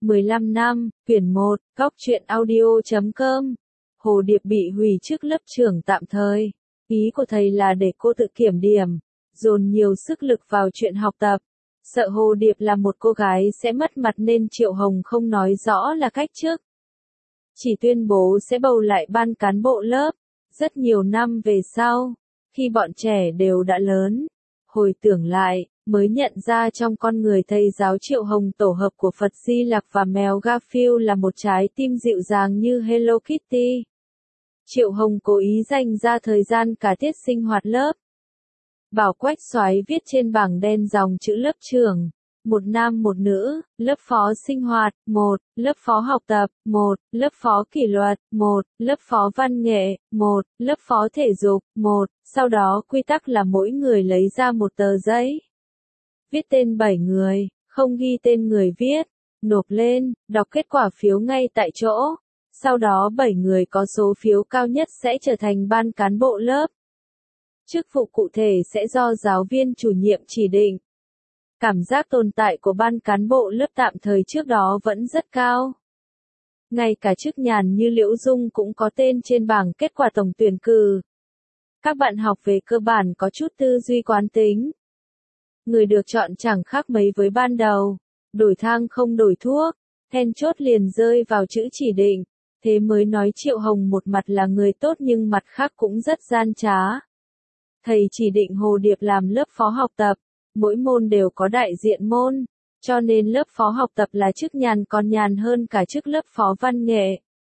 15 năm, quyển 1, góc truyện audio.com. Hồ Điệp bị hủy trước lớp trưởng tạm thời. Ý của thầy là để cô tự kiểm điểm, dồn nhiều sức lực vào chuyện học tập. Sợ Hồ Điệp là một cô gái sẽ mất mặt nên Triệu Hồng không nói rõ là cách trước. Chỉ tuyên bố sẽ bầu lại ban cán bộ lớp. Rất nhiều năm về sau, khi bọn trẻ đều đã lớn, hồi tưởng lại, mới nhận ra trong con người thầy giáo Triệu Hồng tổ hợp của Phật Di Lặc và mèo Garfield là một trái tim dịu dàng như Hello Kitty. Triệu Hồng cố ý dành ra thời gian cả tiết sinh hoạt lớp. Bảo Quách Soái viết trên bảng đen dòng chữ lớp trưởng, một nam một nữ, lớp phó sinh hoạt, 1, lớp phó học tập, 1, lớp phó kỷ luật, 1, lớp phó văn nghệ, 1, lớp phó thể dục, 1, sau đó quy tắc là mỗi người lấy ra một tờ giấy. Viết tên 7 người, không ghi tên người viết, nộp lên, đọc kết quả phiếu ngay tại chỗ. Sau đó 7 người có số phiếu cao nhất sẽ trở thành ban cán bộ lớp. Chức vụ cụ thể sẽ do giáo viên chủ nhiệm chỉ định. Cảm giác tồn tại của ban cán bộ lớp tạm thời trước đó vẫn rất cao. Ngay cả chức nhàn như Liễu Dung cũng có tên trên bảng kết quả tổng tuyển cử. Các bạn học về cơ bản có chút tư duy quán tính. Người được chọn chẳng khác mấy với ban đầu, đổi thang không đổi thuốc, then chốt liền rơi vào chữ chỉ định, thế mới nói Triệu Hồng một mặt là người tốt nhưng mặt khác cũng rất gian trá. Thầy chỉ định Hồ Điệp làm lớp phó học tập, mỗi môn đều có đại diện môn, cho nên lớp phó học tập là chức nhàn còn nhàn hơn cả chức lớp phó văn nghệ.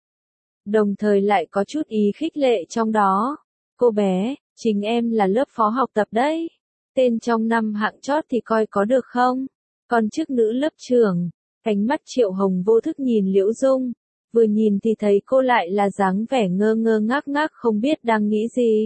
Đồng thời lại có chút ý khích lệ trong đó. Cô bé, chính em là lớp phó học tập đấy. Tên trong năm hạng chót thì coi có được không? Còn chức nữ lớp trưởng, ánh mắt Triệu Hồng vô thức nhìn Liễu Dung, vừa nhìn thì thấy cô lại là dáng vẻ ngơ ngơ ngác ngác không biết đang nghĩ gì.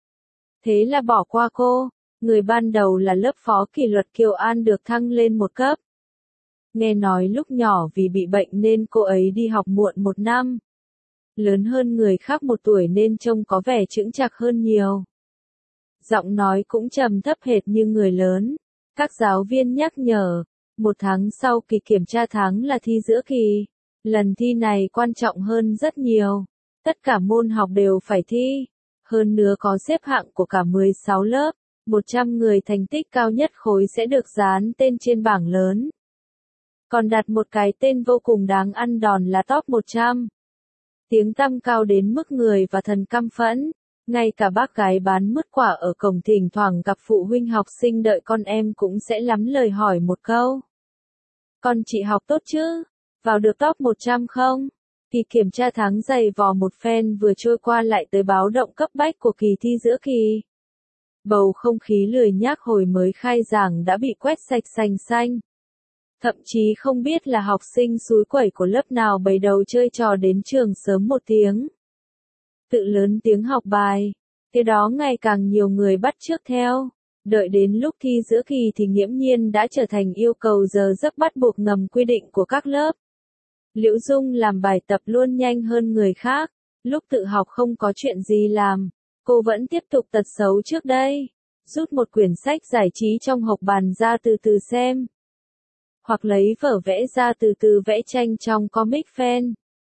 Thế là bỏ qua cô, người ban đầu là lớp phó kỷ luật Kiều An được thăng lên một cấp. Nghe nói lúc nhỏ vì bị bệnh nên cô ấy đi học muộn 1 năm. Lớn hơn người khác 1 tuổi nên trông có vẻ chững chạc hơn nhiều. Giọng nói cũng trầm thấp hệt như người lớn. Các giáo viên nhắc nhở, 1 tháng sau kỳ kiểm tra tháng là thi giữa kỳ. Lần thi này quan trọng hơn rất nhiều. Tất cả môn học đều phải thi. Hơn nữa có xếp hạng của cả 16 lớp. 100 người thành tích cao nhất khối sẽ được dán tên trên bảng lớn. Còn đặt một cái tên vô cùng đáng ăn đòn là top 100. Tiếng tăm cao đến mức người và thần căm phẫn. Ngay cả bác gái bán mứt quả ở cổng thỉnh thoảng gặp phụ huynh học sinh đợi con em cũng sẽ lắm lời hỏi một câu. Con chị học tốt chứ? Vào được top 100 không? Kỳ kiểm tra tháng dày vò một phen vừa trôi qua lại tới báo động cấp bách của kỳ thi giữa kỳ. Bầu không khí lười nhác hồi mới khai giảng đã bị quét sạch sành xanh. Thậm chí không biết là học sinh xúi quẩy của lớp nào bày đầu chơi trò đến trường sớm 1 tiếng. Tự lớn tiếng học bài, thế đó ngày càng nhiều người bắt chước theo. Đợi đến lúc thi giữa kỳ thì nghiễm nhiên đã trở thành yêu cầu giờ giấc bắt buộc ngầm quy định của các lớp. Liễu Dung làm bài tập luôn nhanh hơn người khác, lúc tự học không có chuyện gì làm, cô vẫn tiếp tục tật xấu trước đây, rút một quyển sách giải trí trong hộc bàn ra từ từ xem. Hoặc lấy vở vẽ ra từ từ vẽ tranh trong Comic Fan.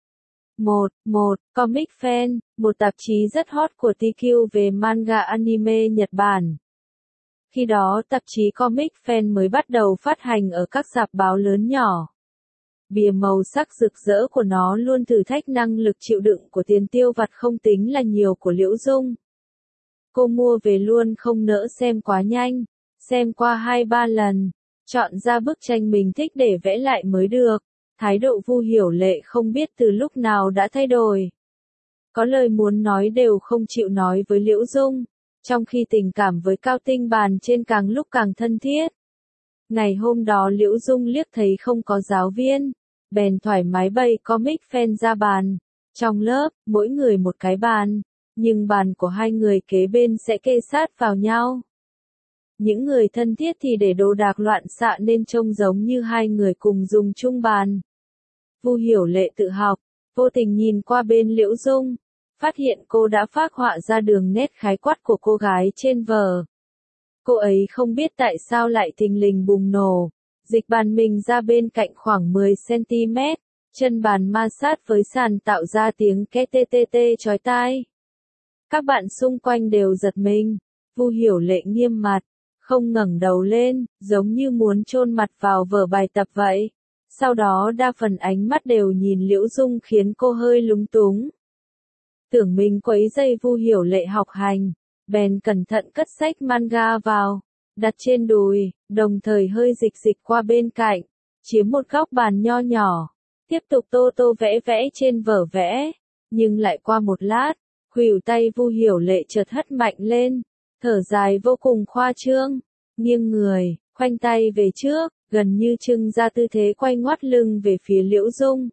1. Comic Fan, một tạp chí rất hot của TQ về manga anime Nhật Bản. Khi đó tạp chí Comic Fan mới bắt đầu phát hành ở các rạp báo lớn nhỏ. Bìa màu sắc rực rỡ của nó luôn thử thách năng lực chịu đựng của tiền tiêu vặt không tính là nhiều của Liễu Dung. Cô mua về luôn không nỡ xem quá nhanh, xem qua 2-3 lần, chọn ra bức tranh mình thích để vẽ lại mới được. Thái độ Vu Hiểu Lệ không biết từ lúc nào đã thay đổi. Có lời muốn nói đều không chịu nói với Liễu Dung, trong khi tình cảm với Cao Tinh Bàn trên càng lúc càng thân thiết. Ngày hôm đó Liễu Dung liếc thấy không có giáo viên, bèn thoải mái bày Comic Fan ra bàn. Trong lớp, mỗi người một cái bàn, nhưng bàn của hai người kế bên sẽ kê sát vào nhau. Những người thân thiết thì để đồ đạc loạn xạ nên trông giống như hai người cùng dùng chung bàn. Vu Hiểu Lệ tự học, vô tình nhìn qua bên Liễu Dung, phát hiện cô đã phác họa ra đường nét khái quát của cô gái trên vở. Cô ấy không biết tại sao lại thình lình bùng nổ, Dịch bàn mình ra bên cạnh khoảng 10 cm, chân bàn ma sát với sàn tạo ra tiếng két tê tê tê chói tai. Các bạn xung quanh đều giật mình, Vu Hiểu Lệ nghiêm mặt, không ngẩng đầu lên, giống như muốn chôn mặt vào vở bài tập vậy. Sau đó đa phần ánh mắt đều nhìn Liễu Dung khiến cô hơi lúng túng. Tưởng mình quấy rầy Vu Hiểu Lệ học hành, bèn cẩn thận cất sách manga vào, đặt trên đùi, đồng thời hơi dịch dịch qua bên cạnh, chiếm một góc bàn nho nhỏ, tiếp tục tô tô vẽ vẽ trên vở vẽ, nhưng lại qua một lát, khuỷu tay Vu Hiểu Lệ chợt hất mạnh lên, thở dài vô cùng khoa trương, nghiêng người, khoanh tay về trước, gần như trưng ra tư thế quay ngoắt lưng về phía Liễu Dung.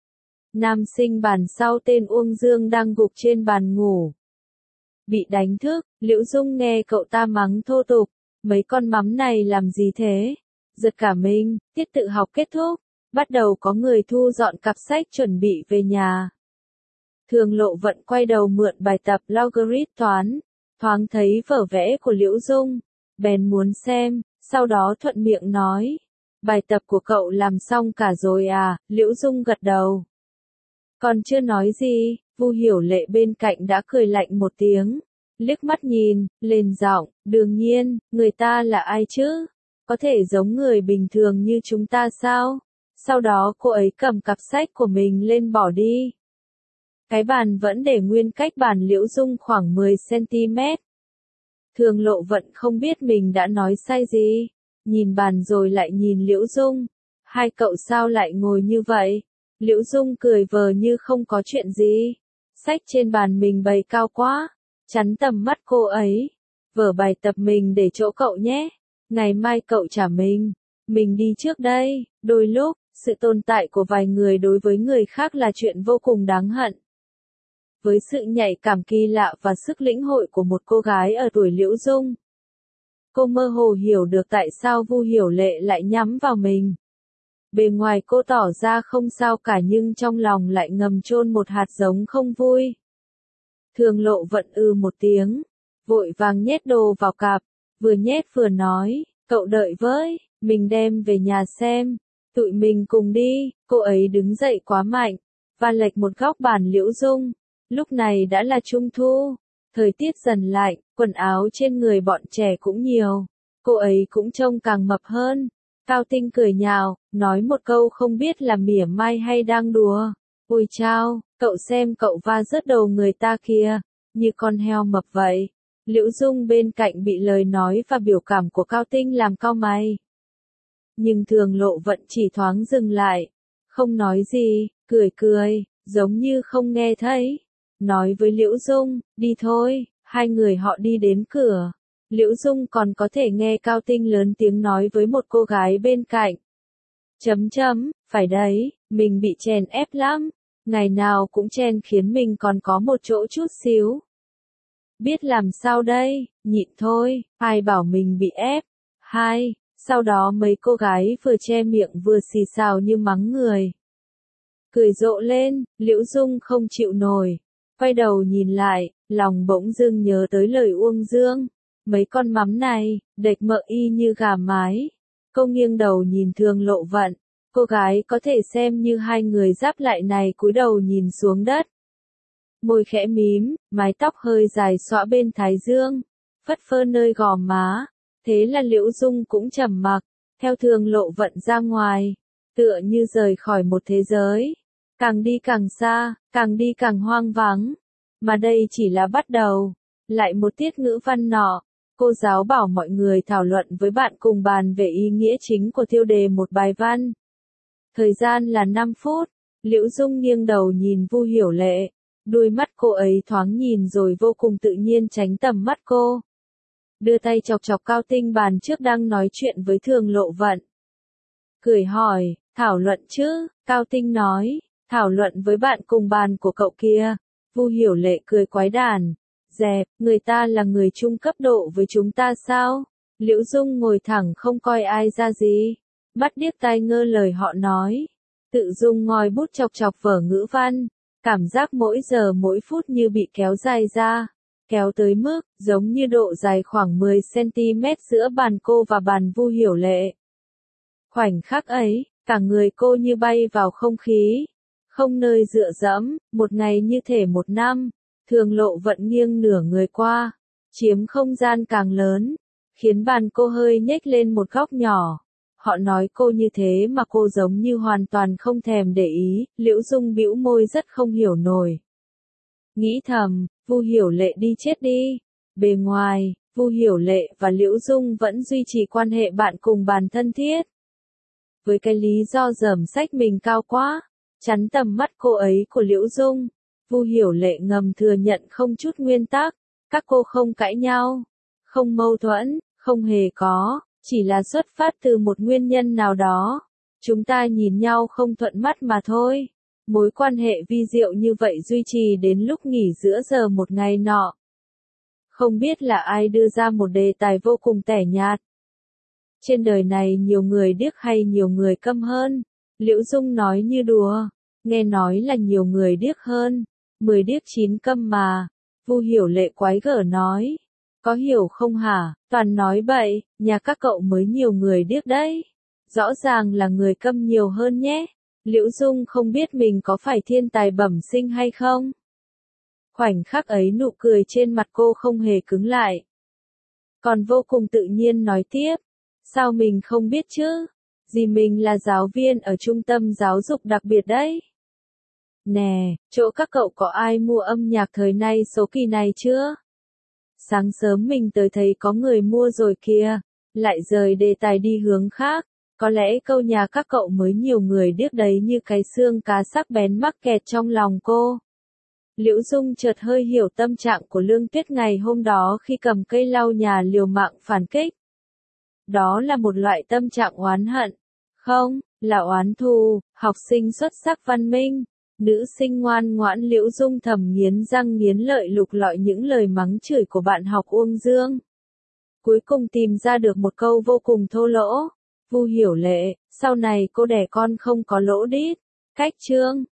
Nam sinh bàn sau tên Uông Dương đang gục trên bàn ngủ. Bị đánh thức, Liễu Dung nghe cậu ta mắng thô tục, mấy con mắm này làm gì thế? Giật cả mình, tiết tự học kết thúc, bắt đầu có người thu dọn cặp sách chuẩn bị về nhà. Thường Lộ Vận quay đầu mượn bài tập logarit toán, thoáng thấy vở vẽ của Liễu Dung, bèn muốn xem, sau đó thuận miệng nói, bài tập của cậu làm xong cả rồi à? Liễu Dung gật đầu. Còn chưa nói gì, Vu Hiểu Lệ bên cạnh đã cười lạnh một tiếng, liếc mắt nhìn, lên giọng, đương nhiên, người ta là ai chứ? Có thể giống người bình thường như chúng ta sao? Sau đó cô ấy cầm cặp sách của mình lên bỏ đi. Cái bàn vẫn để nguyên cách bàn Liễu Dung khoảng 10 cm. Thường Lộ Vận không biết mình đã nói sai gì, nhìn bàn rồi lại nhìn Liễu Dung. Hai cậu sao lại ngồi như vậy? Liễu Dung cười vờ như không có chuyện gì. Sách trên bàn mình bày cao quá, chắn tầm mắt cô ấy. Vở bài tập mình để chỗ cậu nhé. Ngày mai cậu trả mình. Mình đi trước đây. Đôi lúc, sự tồn tại của vài người đối với người khác là chuyện vô cùng đáng hận. Với sự nhạy cảm kỳ lạ và sức lĩnh hội của một cô gái ở tuổi Liễu Dung, cô mơ hồ hiểu được tại sao Vu Hiểu Lệ lại nhắm vào mình. Bề ngoài cô tỏ ra không sao cả nhưng trong lòng lại ngầm chôn một hạt giống không vui. Thường Lộ Vận một tiếng, vội vàng nhét đồ vào cặp, vừa nhét vừa nói, cậu đợi với, mình đem về nhà xem, tụi mình cùng đi. Cô ấy đứng dậy quá mạnh, và lệch một góc bàn Liễu Dung. Lúc này đã là Trung Thu, thời tiết dần lạnh, quần áo trên người bọn trẻ cũng nhiều, cô ấy cũng trông càng mập hơn. Cao Tinh cười nhạo, nói một câu không biết là mỉa mai hay đang đùa. Ôi chao, cậu xem cậu va rớt đầu người ta kìa, như con heo mập vậy. Liễu Dung bên cạnh bị lời nói và biểu cảm của Cao Tinh làm cau mày. Nhưng Thường Lộ Vận chỉ thoáng dừng lại, không nói gì, cười cười, giống như không nghe thấy. Nói với Liễu Dung, đi thôi, hai người họ đi đến cửa. Liễu Dung còn có thể nghe Cao Tinh lớn tiếng nói với một cô gái bên cạnh. Phải đấy, mình bị chèn ép lắm, ngày nào cũng chen khiến mình còn có một chỗ chút xíu. Biết làm sao đây, nhịn thôi, ai bảo mình bị ép. Sau đó mấy cô gái vừa che miệng vừa xì xào như mắng người. Cười rộ lên, Liễu Dung không chịu nổi. Quay đầu nhìn lại, lòng bỗng dưng nhớ tới lời Uông Dương. Mấy con mắm này, đệch mợ y như gà mái. Cô nghiêng đầu nhìn Thường Lộ Vận. Cô gái có thể xem như hai người giáp lại này cúi đầu nhìn xuống đất. Môi khẽ mím, mái tóc hơi dài xõa bên thái dương, phất phơ nơi gò má. Thế là Liễu Dung cũng trầm mặc, theo Thường Lộ Vận ra ngoài, tựa như rời khỏi một thế giới. Càng đi càng xa, càng đi càng hoang vắng. Mà đây chỉ là bắt đầu. Lại một tiết ngữ văn nọ, cô giáo bảo mọi người thảo luận với bạn cùng bàn về ý nghĩa chính của tiêu đề một bài văn. Thời gian là 5 phút, Liễu Dung nghiêng đầu nhìn Vu Hiểu Lệ, đôi mắt cô ấy thoáng nhìn rồi vô cùng tự nhiên tránh tầm mắt cô. Đưa tay chọc chọc Cao Tinh bàn trước đang nói chuyện với Thường Lộ Vận. Cười hỏi, thảo luận chứ? Cao Tinh nói, thảo luận với bạn cùng bàn của cậu kia. Vu Hiểu Lệ cười quái đản, dẹp, người ta là người chung cấp độ với chúng ta sao? Liễu Dung ngồi thẳng không coi ai ra gì, mắt điếc tai ngơ lời họ nói, tự dung ngòi bút chọc chọc vở ngữ văn, cảm giác mỗi giờ mỗi phút như bị kéo dài ra, kéo tới mức giống như độ dài khoảng 10 cm giữa bàn cô và bàn Vu Hiểu Lệ. Khoảnh khắc ấy, cả người cô như bay vào không khí, không nơi dựa dẫm, một ngày như thể một năm, Thường Lộ Vận nghiêng nửa người qua, chiếm không gian càng lớn, khiến bàn cô hơi nhếch lên một góc nhỏ. Họ nói cô như thế mà cô giống như hoàn toàn không thèm để ý, Liễu Dung bĩu môi rất không hiểu nổi. Nghĩ thầm, Vu Hiểu Lệ đi chết đi. Bề ngoài, Vu Hiểu Lệ và Liễu Dung vẫn duy trì quan hệ bạn cùng bàn thân thiết. Với cái lý do dởm sách mình cao quá, chắn tầm mắt cô ấy của Liễu Dung, Vu Hiểu Lệ ngầm thừa nhận không chút nguyên tắc, các cô không cãi nhau, không mâu thuẫn, không hề có, chỉ là xuất phát từ một nguyên nhân nào đó. Chúng ta nhìn nhau không thuận mắt mà thôi. Mối quan hệ vi diệu như vậy duy trì đến lúc nghỉ giữa giờ một ngày nọ. Không biết là ai đưa ra một đề tài vô cùng tẻ nhạt. Trên đời này nhiều người điếc hay nhiều người câm hơn? Liễu Dung nói như đùa. Nghe nói là nhiều người điếc hơn. 10 điếc 9 câm mà. Vu Hiểu Lệ quái gở nói. Có hiểu không hả? Toàn nói bậy, nhà các cậu mới nhiều người điếc đấy. Rõ ràng là người câm nhiều hơn nhé. Liễu Dung không biết mình có phải thiên tài bẩm sinh hay không. Khoảnh khắc ấy nụ cười trên mặt cô không hề cứng lại. Còn vô cùng tự nhiên nói tiếp. Sao mình không biết chứ? Dì mình là giáo viên ở trung tâm giáo dục đặc biệt đấy. Nè, chỗ các cậu có ai mua âm nhạc thời nay số kỳ này chưa? Sáng sớm mình tới thấy có người mua rồi kìa. Lại rời đề tài đi hướng khác. Có lẽ câu nhà các cậu mới nhiều người điếc đấy như cái xương cá sắc bén mắc kẹt trong lòng cô. Liễu Dung chợt hơi hiểu tâm trạng của Lương Tuyết ngày hôm đó khi cầm cây lau nhà liều mạng phản kích. Đó là một loại tâm trạng oán hận. Không, là oán thù, học sinh xuất sắc văn minh. Nữ sinh ngoan ngoãn Liễu Dung thầm nghiến răng nghiến lợi lục lọi những lời mắng chửi của bạn học Uông Dương. Cuối cùng tìm ra được một câu vô cùng thô lỗ. Vu Hiểu Lệ, sau này cô đẻ con không có lỗ đít. Cách chương